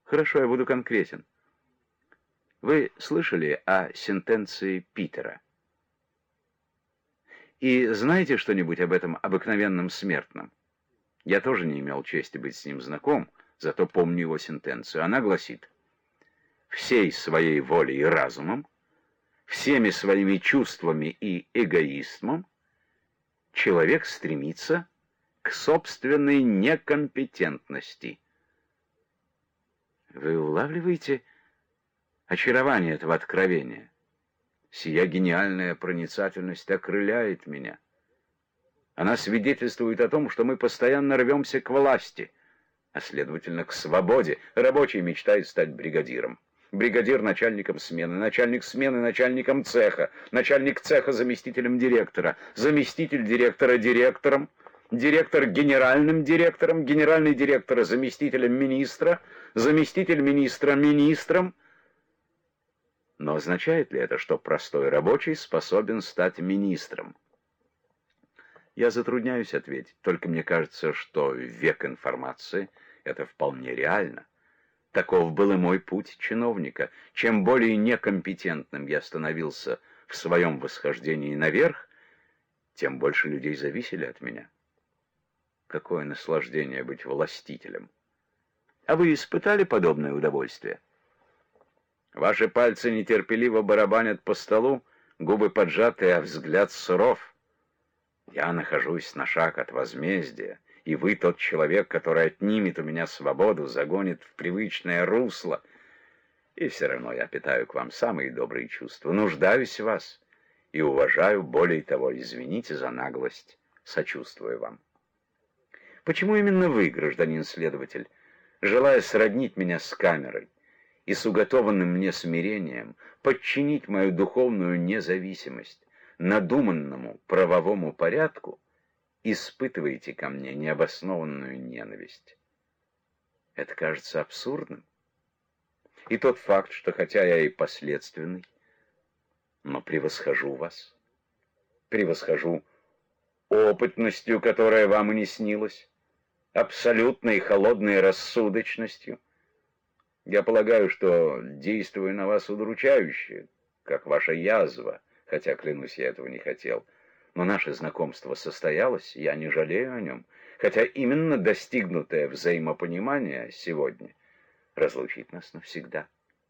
Хорошо, я буду конкретен. Вы слышали о сентенции Питера? И знаете что-нибудь об этом обыкновенном смертном? Я тоже не имел чести быть с ним знаком, зато помню его сентенцию. Она гласит: «Всей своей волей и разумом, всеми своими чувствами и эгоизмом человек стремится к собственной некомпетентности». Вы улавливаете очарование этого откровения? Сия гениальная проницательность окрыляет меня. Она свидетельствует о том, что мы постоянно рвемся к власти, а следовательно к свободе. Рабочий мечтает стать бригадиром. Бригадир — начальником смены, начальник смены — начальником цеха, начальник цеха — заместителем директора, заместитель директора — директором, директор — генеральным директором, генеральный директор — заместителем министра, заместитель министра — министром. Но означает ли это, что простой рабочий способен стать министром? Я затрудняюсь ответить, только мне кажется, что в век информации это вполне реально. Таков был и мой путь чиновника. Чем более некомпетентным я становился в своем восхождении наверх, тем больше людей зависели от меня. Какое наслаждение быть властителем! А вы испытали подобное удовольствие? Ваши пальцы нетерпеливо барабанят по столу, губы поджаты, а взгляд суров. Я нахожусь на шаг от возмездия, и вы тот человек, который отнимет у меня свободу, загонит в привычное русло. И все равно я питаю к вам самые добрые чувства, нуждаюсь в вас и уважаю, более того, извините за наглость, сочувствую вам. Почему именно вы, гражданин следователь, желая сроднить меня с камерой и с уготованным мне смирением, подчинить мою духовную независимость надуманному правовому порядку, испытываете ко мне необоснованную ненависть? Это кажется абсурдным. И тот факт, что хотя я и последственный, но превосхожу вас, превосхожу опытностью, которая вам и не снилась, абсолютной холодной рассудочностью. Я полагаю, что действую на вас удручающе, как ваша язва, хотя, клянусь, я этого не хотел. Но наше знакомство состоялось, я не жалею о нем, хотя именно достигнутое взаимопонимание сегодня разлучит нас навсегда.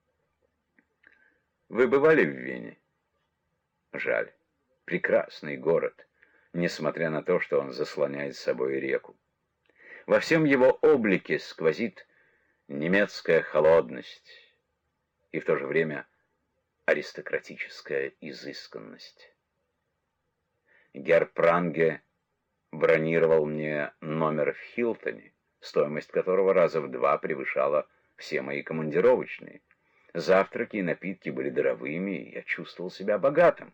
Вы бывали в Вене? Жаль. Прекрасный город, несмотря на то, что он заслоняет собой реку. Во всем его облике сквозит немецкая холодность и в то же время аристократическая изысканность. Герр Пранге бронировал мне номер в Хилтоне, стоимость которого раза в 2 превышала все мои командировочные. Завтраки и напитки были даровыми, и я чувствовал себя богатым.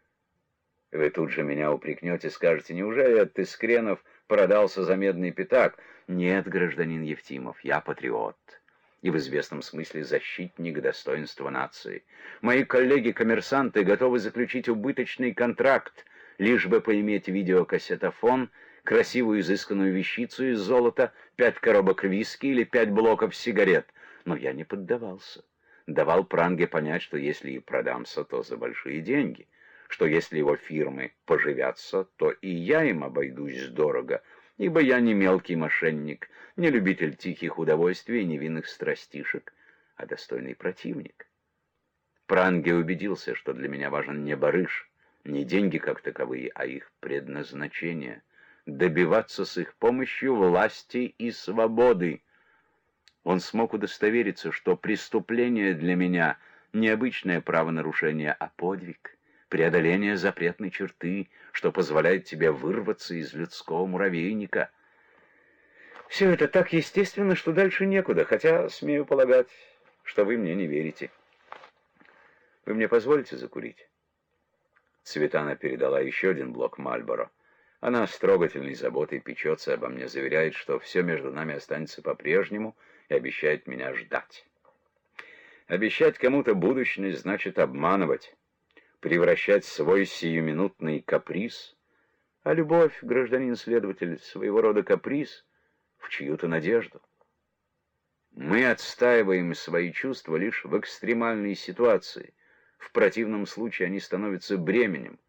Вы тут же меня упрекнете, скажете: неужели от Искренов продался за медный пятак? Нет, гражданин Евтимов, я патриот и в известном смысле защитник достоинства нации. Мои коллеги-коммерсанты готовы заключить убыточный контракт, лишь бы поиметь видеокассетофон, красивую изысканную вещицу из золота, 5 коробок виски или 5 блоков сигарет. Но я не поддавался. Давал Пранге понять, что если и продамся, то за большие деньги, что если его фирмы поживятся, то и я им обойдусь дорого, ибо я не мелкий мошенник, не любитель тихих удовольствий и невинных страстишек, а достойный противник. Пранге убедился, что для меня важен не барыш, не деньги как таковые, а их предназначение — добиваться с их помощью власти и свободы. Он смог удостовериться, что преступление для меня — не обычное правонарушение, а подвиг, преодоление запретной черты, что позволяет тебе вырваться из людского муравейника. Все это так естественно, что дальше некуда, хотя смею полагать, что вы мне не верите. Вы мне позволите закурить? Цветана передала еще один блок Мальборо. Она с трогательной заботой печется обо мне, заверяет, что все между нами останется по-прежнему, и обещает меня ждать. Обещать кому-то будущность значит обманывать, превращать свой сиюминутный каприз, а любовь, гражданин следователь, своего рода каприз, в чью-то надежду. Мы отстаиваем свои чувства лишь в экстремальной ситуации. В противном случае они становятся бременем.